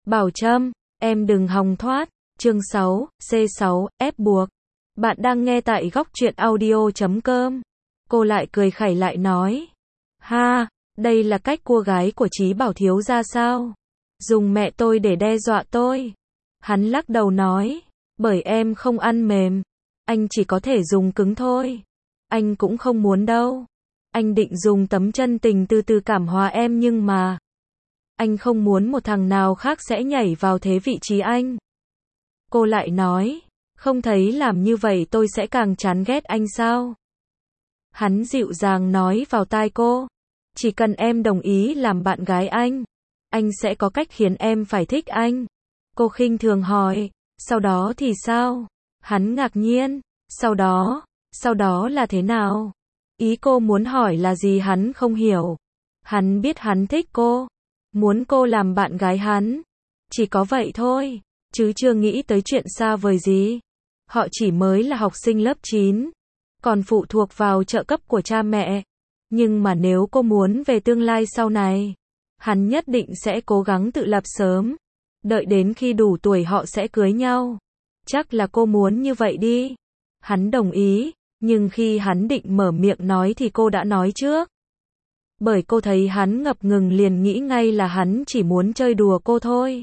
Bảo Trâm, em đừng hòng thoát. Chương 6, C6, ép buộc. Bạn đang nghe tại góc truyện audio.com. Cô lại cười khẩy lại nói. Ha, đây là cách cua gái của Chí Bảo thiếu gia sao? Dùng mẹ tôi để đe dọa tôi. Hắn lắc đầu nói. Bởi em không ăn mềm. Anh chỉ có thể dùng cứng thôi. Anh cũng không muốn đâu. Anh định dùng tấm chân tình từ từ cảm hóa em nhưng mà anh không muốn một thằng nào khác sẽ nhảy vào thế vị trí anh. Cô lại nói, không thấy làm như vậy tôi sẽ càng chán ghét anh sao? Hắn dịu dàng nói vào tai cô, chỉ cần em đồng ý làm bạn gái anh sẽ có cách khiến em phải thích anh. Cô khinh thường hỏi, sau đó thì sao? Hắn ngạc nhiên, sau đó là thế nào? Ý cô muốn hỏi là gì hắn không hiểu. Hắn biết hắn thích cô, muốn cô làm bạn gái hắn. Chỉ có vậy thôi, chứ chưa nghĩ tới chuyện xa vời gì. Họ chỉ mới là học sinh lớp 9, còn phụ thuộc vào trợ cấp của cha mẹ. Nhưng mà nếu cô muốn về tương lai sau này, hắn nhất định sẽ cố gắng tự lập sớm. Đợi đến khi đủ tuổi họ sẽ cưới nhau. Chắc là cô muốn như vậy đi. Hắn đồng ý, nhưng khi hắn định mở miệng nói thì cô đã nói trước. Bởi cô thấy hắn ngập ngừng liền nghĩ ngay là hắn chỉ muốn chơi đùa cô thôi.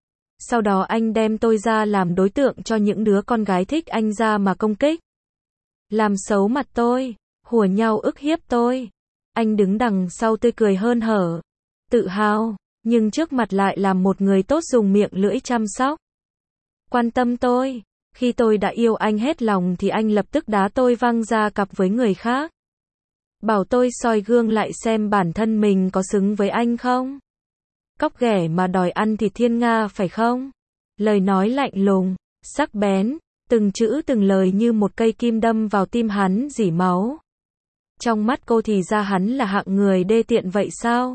Sau đó anh đem tôi ra làm đối tượng cho những đứa con gái thích anh ra mà công kích. Làm xấu mặt tôi, hùa nhau ức hiếp tôi. Anh đứng đằng sau tươi cười hơn hở, tự hào, nhưng trước mặt lại làm một người tốt dùng miệng lưỡi chăm sóc. Quan tâm tôi, khi tôi đã yêu anh hết lòng thì anh lập tức đá tôi văng ra cặp với người khác. Bảo tôi soi gương lại xem bản thân mình có xứng với anh không? Cóc ghẻ mà đòi ăn thịt thiên nga phải không? Lời nói lạnh lùng, sắc bén, từng chữ từng lời như một cây kim đâm vào tim hắn rỉ máu. Trong mắt cô thì ra hắn là hạng người đê tiện vậy sao?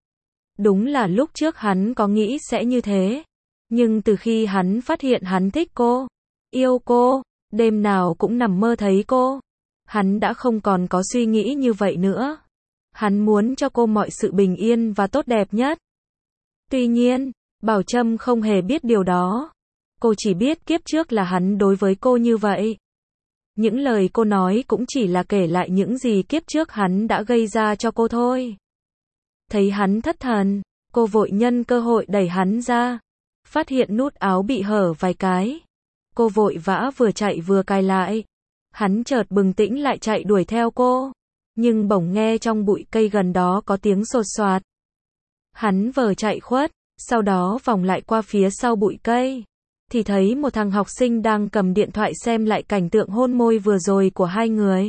Đúng là lúc trước hắn có nghĩ sẽ như thế. Nhưng từ khi hắn phát hiện hắn thích cô, yêu cô, đêm nào cũng nằm mơ thấy cô, hắn đã không còn có suy nghĩ như vậy nữa. Hắn muốn cho cô mọi sự bình yên và tốt đẹp nhất. Tuy nhiên, Bảo Trâm không hề biết điều đó. Cô chỉ biết kiếp trước là hắn đối với cô như vậy. Những lời cô nói cũng chỉ là kể lại những gì kiếp trước hắn đã gây ra cho cô thôi. Thấy hắn thất thần, cô vội nhân cơ hội đẩy hắn ra. Phát hiện nút áo bị hở vài cái. Cô vội vã vừa chạy vừa cài lại. Hắn chợt bừng tỉnh lại chạy đuổi theo cô. Nhưng bỗng nghe trong bụi cây gần đó có tiếng xột xoạt. Hắn vờ chạy khuất, sau đó vòng lại qua phía sau bụi cây. Thì thấy một thằng học sinh đang cầm điện thoại xem lại cảnh tượng hôn môi vừa rồi của hai người.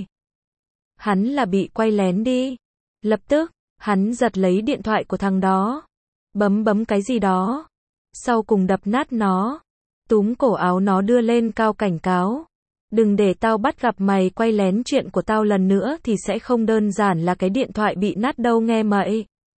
Hắn là bị quay lén đi. Lập tức, hắn giật lấy điện thoại của thằng đó. Bấm cái gì đó. Sau cùng đập nát nó. Túm cổ áo nó đưa lên cao cảnh cáo. Đừng để tao bắt gặp mày quay lén chuyện của tao lần nữa thì sẽ không đơn giản là cái điện thoại bị nát đâu nghe mày.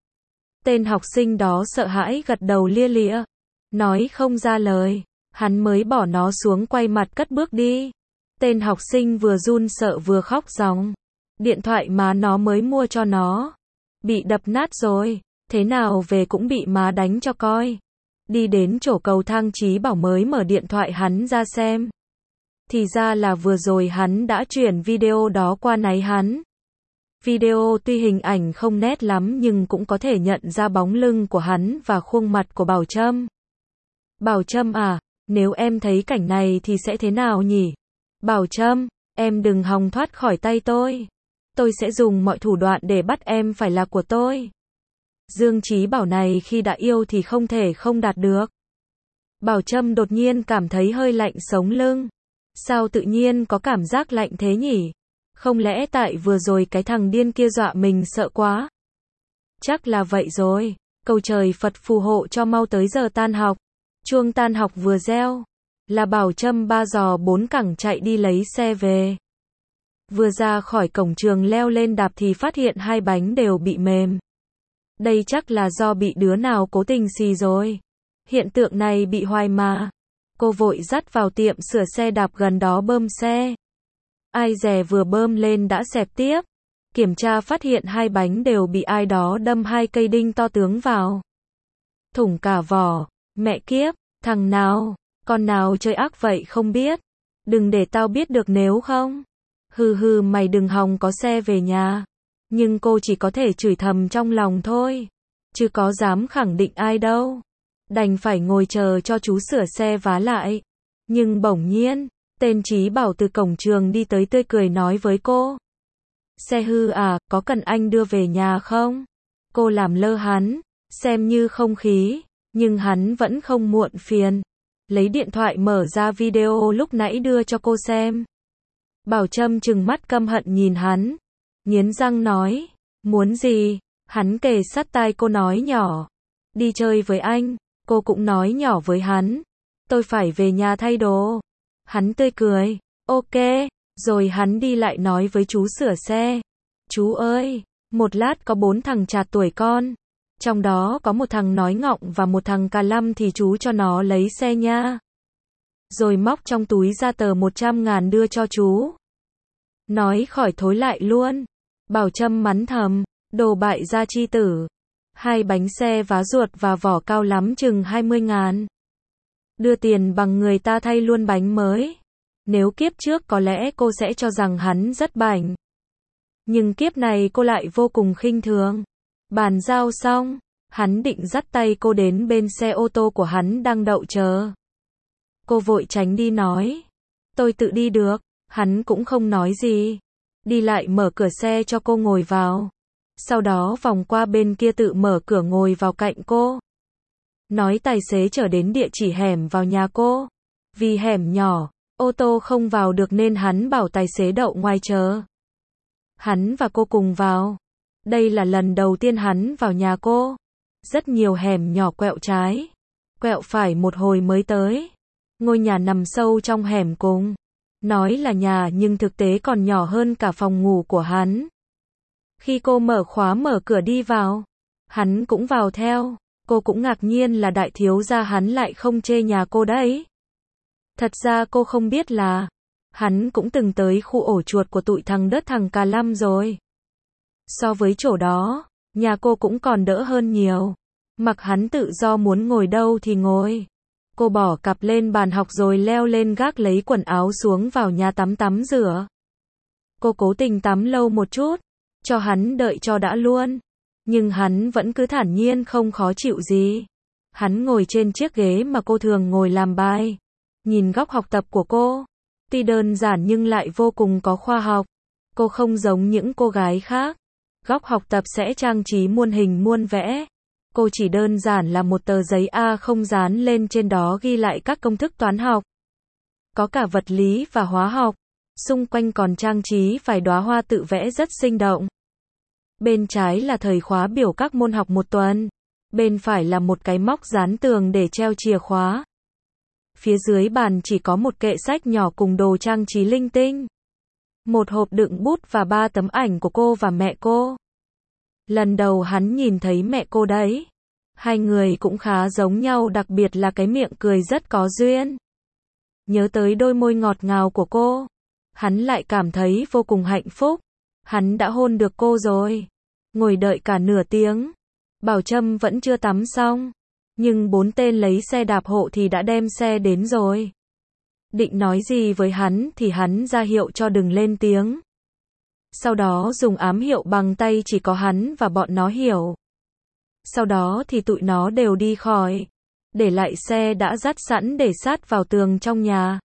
Tên học sinh đó sợ hãi gật đầu lia lịa. Nói không ra lời. Hắn mới bỏ nó xuống quay mặt cất bước đi. Tên học sinh vừa run sợ vừa khóc ròng. Điện thoại má nó mới mua cho nó. Bị đập nát rồi. Thế nào về cũng bị má đánh cho coi. Đi đến chỗ cầu thang Chí Bảo mới mở điện thoại hắn ra xem. Thì ra là vừa rồi hắn đã chuyển video đó qua náy hắn. Video tuy hình ảnh không nét lắm nhưng cũng có thể nhận ra bóng lưng của hắn và khuôn mặt của Bảo Trâm. Bảo Trâm à, nếu em thấy cảnh này thì sẽ thế nào nhỉ? Bảo Trâm, em đừng hòng thoát khỏi tay tôi. Tôi sẽ dùng mọi thủ đoạn để bắt em phải là của tôi. Dương Chí Bảo này khi đã yêu thì không thể không đạt được. Bảo Trâm đột nhiên cảm thấy hơi lạnh sống lưng. Sao tự nhiên có cảm giác lạnh thế nhỉ? Không lẽ tại vừa rồi cái thằng điên kia dọa mình sợ quá? Chắc là vậy rồi. Cầu trời Phật phù hộ cho mau tới giờ tan học. Chuông tan học vừa reo, là Bảo Trâm 3 giò 4 cẳng chạy đi lấy xe về. Vừa ra khỏi cổng trường leo lên đạp thì phát hiện hai bánh đều bị mềm. Đây chắc là do bị đứa nào cố tình xì rồi. Hiện tượng này bị hoài mà. Cô vội dắt vào tiệm sửa xe đạp gần đó bơm xe. Ai dè vừa bơm lên đã xẹp tiếp. Kiểm tra phát hiện hai bánh đều bị ai đó đâm 2 cây đinh to tướng vào. Thủng cả vỏ. Mẹ kiếp, thằng nào, con nào chơi ác vậy không biết. Đừng để tao biết được nếu không. Hừ hừ mày đừng hòng có xe về nhà. Nhưng cô chỉ có thể chửi thầm trong lòng thôi. Chứ có dám khẳng định ai đâu. Đành phải ngồi chờ cho chú sửa xe vá lại. Nhưng bỗng nhiên, tên Chí Bảo từ cổng trường đi tới tươi cười nói với cô. Xe hư à, có cần anh đưa về nhà không? Cô làm lơ hắn, xem như không khí, nhưng hắn vẫn không muộn phiền. Lấy điện thoại mở ra video lúc nãy đưa cho cô xem. Bảo Trâm trừng mắt căm hận nhìn hắn, nghiến răng nói, muốn gì? Hắn kề sát tai cô nói nhỏ, đi chơi với anh. Cô cũng nói nhỏ với hắn, tôi phải về nhà thay đồ. Hắn tươi cười, ok, rồi hắn đi lại nói với chú sửa xe. Chú ơi, một lát có 4 thằng chạc tuổi con. Trong đó có một thằng nói ngọng và một thằng cà lăm thì chú cho nó lấy xe nha. Rồi móc trong túi ra tờ 100.000 đưa cho chú. Nói khỏi thối lại luôn. Bảo Trâm mắng thầm, đồ bại gia chi tử. 2 bánh xe vá ruột và vỏ cao lắm chừng 20.000. Đưa tiền bằng người ta thay luôn bánh mới. Nếu kiếp trước có lẽ cô sẽ cho rằng hắn rất bảnh. Nhưng kiếp này cô lại vô cùng khinh thường. Bàn giao xong, hắn định dắt tay cô đến bên xe ô tô của hắn đang đậu chờ. Cô vội tránh đi nói, tôi tự đi được. Hắn cũng không nói gì, đi lại mở cửa xe cho cô ngồi vào. Sau đó vòng qua bên kia tự mở cửa ngồi vào cạnh cô. Nói tài xế chở đến địa chỉ hẻm vào nhà cô. Vì hẻm nhỏ, ô tô không vào được nên hắn bảo tài xế đậu ngoài chờ. Hắn và cô cùng vào. Đây là lần đầu tiên hắn vào nhà cô. Rất nhiều hẻm nhỏ quẹo trái, quẹo phải một hồi mới tới. Ngôi nhà nằm sâu trong hẻm cùng. Nói là nhà nhưng thực tế còn nhỏ hơn cả phòng ngủ của hắn. Khi cô mở khóa mở cửa đi vào, hắn cũng vào theo. Cô cũng ngạc nhiên là đại thiếu gia hắn lại không chê nhà cô đấy. Thật ra cô không biết là hắn cũng từng tới khu ổ chuột của tụi thằng đớt thằng cà lăm rồi. So với chỗ đó, nhà cô cũng còn đỡ hơn nhiều. Mặc hắn tự do muốn ngồi đâu thì ngồi. Cô bỏ cặp lên bàn học rồi leo lên gác lấy quần áo xuống vào nhà tắm rửa. Cô cố tình tắm lâu một chút, cho hắn đợi cho đã luôn. Nhưng hắn vẫn cứ thản nhiên không khó chịu gì. Hắn ngồi trên chiếc ghế mà cô thường ngồi làm bài. Nhìn góc học tập của cô. Tuy đơn giản nhưng lại vô cùng có khoa học. Cô không giống những cô gái khác. Góc học tập sẽ trang trí muôn hình muôn vẽ. Cô chỉ đơn giản là một tờ giấy A0 dán lên trên đó ghi lại các công thức toán học. Có cả vật lý và hóa học. Xung quanh còn trang trí vài đóa hoa tự vẽ rất sinh động. Bên trái là thời khóa biểu các môn học một tuần. Bên phải là một cái móc dán tường để treo chìa khóa. Phía dưới bàn chỉ có một kệ sách nhỏ cùng đồ trang trí linh tinh. Một hộp đựng bút và 3 tấm ảnh của cô và mẹ cô. Lần đầu hắn nhìn thấy mẹ cô đấy. Hai người cũng khá giống nhau, đặc biệt là cái miệng cười rất có duyên. Nhớ tới đôi môi ngọt ngào của cô, hắn lại cảm thấy vô cùng hạnh phúc. Hắn đã hôn được cô rồi. Ngồi đợi cả nửa tiếng. Bảo Trâm vẫn chưa tắm xong. Nhưng 4 tên lấy xe đạp hộ thì đã đem xe đến rồi. Định nói gì với hắn thì hắn ra hiệu cho đừng lên tiếng. Sau đó dùng ám hiệu bằng tay chỉ có hắn và bọn nó hiểu. Sau đó thì tụi nó đều đi khỏi. Để lại xe đã dắt sẵn để sát vào tường trong nhà.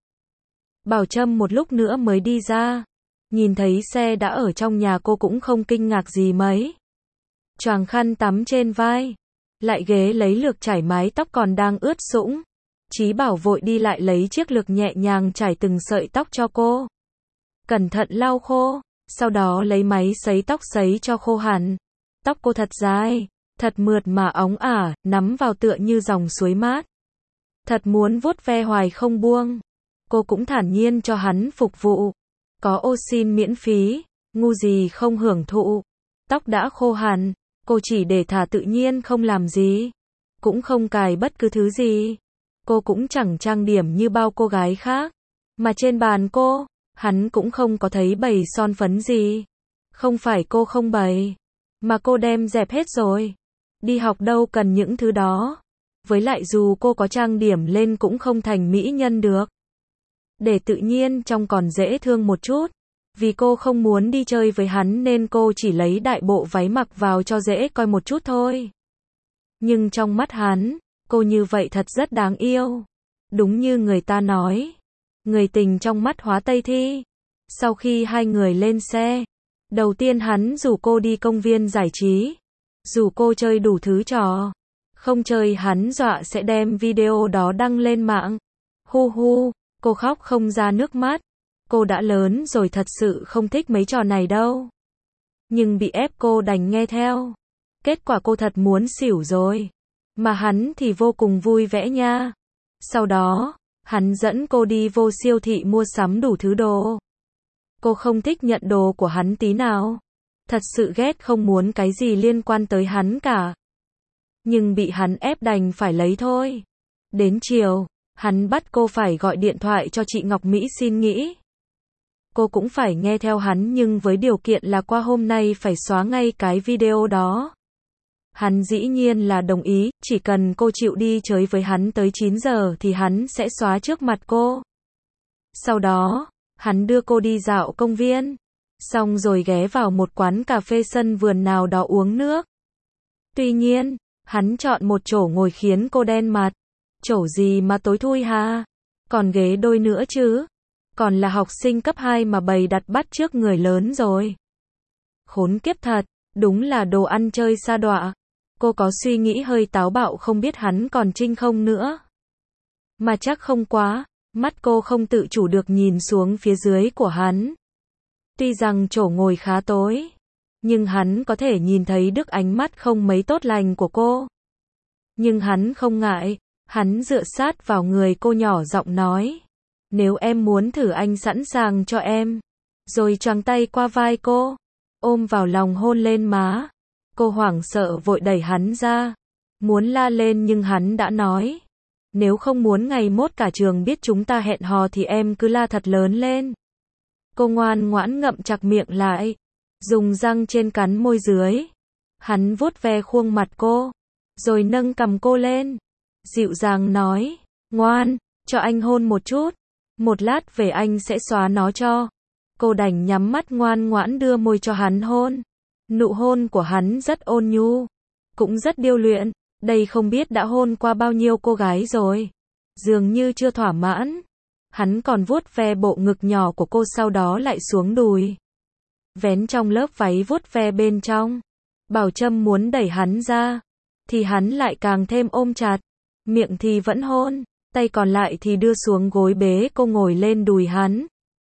Bảo Trâm một lúc nữa mới đi ra. Nhìn thấy xe đã ở trong nhà cô cũng không kinh ngạc gì mấy. Choàng khăn tắm trên vai. Lại ghế lấy lược chải mái tóc còn đang ướt sũng. Chí Bảo vội đi lại lấy chiếc lược nhẹ nhàng chải từng sợi tóc cho cô. Cẩn thận lau khô. Sau đó lấy máy sấy tóc sấy cho khô hẳn. Tóc cô thật dài, thật mượt mà óng ả, nắm vào tựa như dòng suối mát. Thật muốn vuốt ve hoài không buông. Cô cũng thản nhiên cho hắn phục vụ. Có ô xin miễn phí, ngu gì không hưởng thụ. Tóc đã khô hẳn, cô chỉ để thả tự nhiên không làm gì. Cũng không cài bất cứ thứ gì. Cô cũng chẳng trang điểm như bao cô gái khác. Mà trên bàn cô, hắn cũng không có thấy bày son phấn gì. Không phải cô không bày, mà cô đem dẹp hết rồi. Đi học đâu cần những thứ đó. Với lại dù cô có trang điểm lên cũng không thành mỹ nhân được. Để tự nhiên trông còn dễ thương một chút. Vì cô không muốn đi chơi với hắn nên cô chỉ lấy đại bộ váy mặc vào cho dễ coi một chút thôi. Nhưng trong mắt hắn, cô như vậy thật rất đáng yêu. Đúng như người ta nói, người tình trong mắt hóa Tây Thi. Sau khi hai người lên xe, đầu tiên hắn rủ cô đi công viên giải trí, rủ cô chơi đủ thứ trò. Không chơi hắn dọa sẽ đem video đó đăng lên mạng. Hu hu, cô khóc không ra nước mắt. Cô đã lớn rồi thật sự không thích mấy trò này đâu. Nhưng bị ép cô đành nghe theo. Kết quả cô thật muốn xỉu rồi. Mà hắn thì vô cùng vui vẻ nha. Sau đó, hắn dẫn cô đi vô siêu thị mua sắm đủ thứ đồ. Cô không thích nhận đồ của hắn tí nào. Thật sự ghét không muốn cái gì liên quan tới hắn cả. Nhưng bị hắn ép đành phải lấy thôi. Đến chiều, hắn bắt cô phải gọi điện thoại cho chị Ngọc Mỹ xin nghỉ. Cô cũng phải nghe theo hắn nhưng với điều kiện là qua hôm nay phải xóa ngay cái video đó. Hắn dĩ nhiên là đồng ý, chỉ cần cô chịu đi chơi với hắn tới 9 giờ thì hắn sẽ xóa trước mặt cô. Sau đó, hắn đưa cô đi dạo công viên, xong rồi ghé vào một quán cà phê sân vườn nào đó uống nước. Tuy nhiên, hắn chọn một chỗ ngồi khiến cô đen mặt. Chỗ gì mà tối thui ha? Còn ghế đôi nữa chứ? Còn là học sinh cấp 2 mà bày đặt bắt trước người lớn rồi. Khốn kiếp thật, đúng là đồ ăn chơi sa đọa. Cô có suy nghĩ hơi táo bạo không biết hắn còn trinh không nữa. Mà chắc không quá, mắt cô không tự chủ được nhìn xuống phía dưới của hắn. Tuy rằng chỗ ngồi khá tối, nhưng hắn có thể nhìn thấy được ánh mắt không mấy tốt lành của cô. Nhưng hắn không ngại, hắn dựa sát vào người cô nhỏ giọng nói. Nếu em muốn thử anh sẵn sàng cho em. Rồi choàng tay qua vai cô, ôm vào lòng hôn lên má. Cô hoảng sợ vội đẩy hắn ra. Muốn la lên nhưng hắn đã nói. Nếu không muốn ngày mốt cả trường biết chúng ta hẹn hò thì em cứ la thật lớn lên. Cô ngoan ngoãn ngậm chặt miệng lại, dùng răng trên cắn môi dưới. Hắn vuốt ve khuôn mặt cô, rồi nâng cằm cô lên, dịu dàng nói, ngoan, cho anh hôn một chút. Một lát về anh sẽ xóa nó cho. Cô đành nhắm mắt ngoan ngoãn đưa môi cho hắn hôn. Nụ hôn của hắn rất ôn nhu, cũng rất điêu luyện. Đây không biết đã hôn qua bao nhiêu cô gái rồi. Dường như chưa thỏa mãn. Hắn còn vuốt ve bộ ngực nhỏ của cô sau đó lại xuống đùi. Vén trong lớp váy vuốt ve bên trong. Bảo Trâm muốn đẩy hắn ra, thì hắn lại càng thêm ôm chặt. Miệng thì vẫn hôn, tay còn lại thì đưa xuống gối bế cô ngồi lên đùi hắn.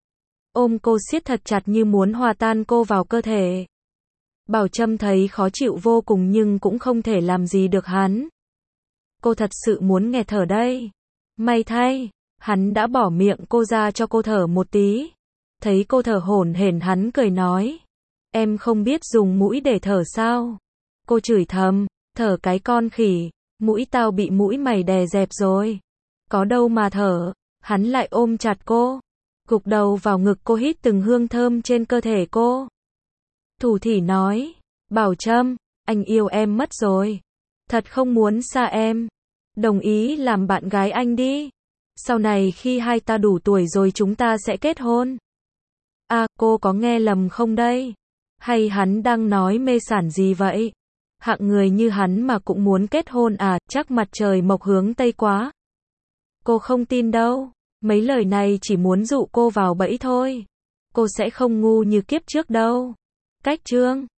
Ôm cô siết thật chặt như muốn hòa tan cô vào cơ thể. Bảo Trâm thấy khó chịu vô cùng nhưng cũng không thể làm gì được hắn. Cô thật sự muốn nghẹt thở đây. May thay, hắn đã bỏ miệng cô ra cho cô thở một tí. Thấy cô thở hổn hển hắn cười nói. Em không biết dùng mũi để thở sao? Cô chửi thầm, thở cái con khỉ, mũi tao bị mũi mày đè dẹp rồi. Có đâu mà thở, hắn lại ôm chặt cô. Gục đầu vào ngực cô hít từng hương thơm trên cơ thể cô. Thủ thỉ nói, Bảo Trâm, anh yêu em mất rồi. Thật không muốn xa em. Đồng ý làm bạn gái anh đi. Sau này khi hai ta đủ tuổi rồi chúng ta sẽ kết hôn. À, cô có nghe lầm không đây? Hay hắn đang nói mê sảng gì vậy? Hạng người như hắn mà cũng muốn kết hôn à, chắc mặt trời mọc hướng Tây quá. Cô không tin đâu. Mấy lời này chỉ muốn dụ cô vào bẫy thôi. Cô sẽ không ngu như kiếp trước đâu. Cách chương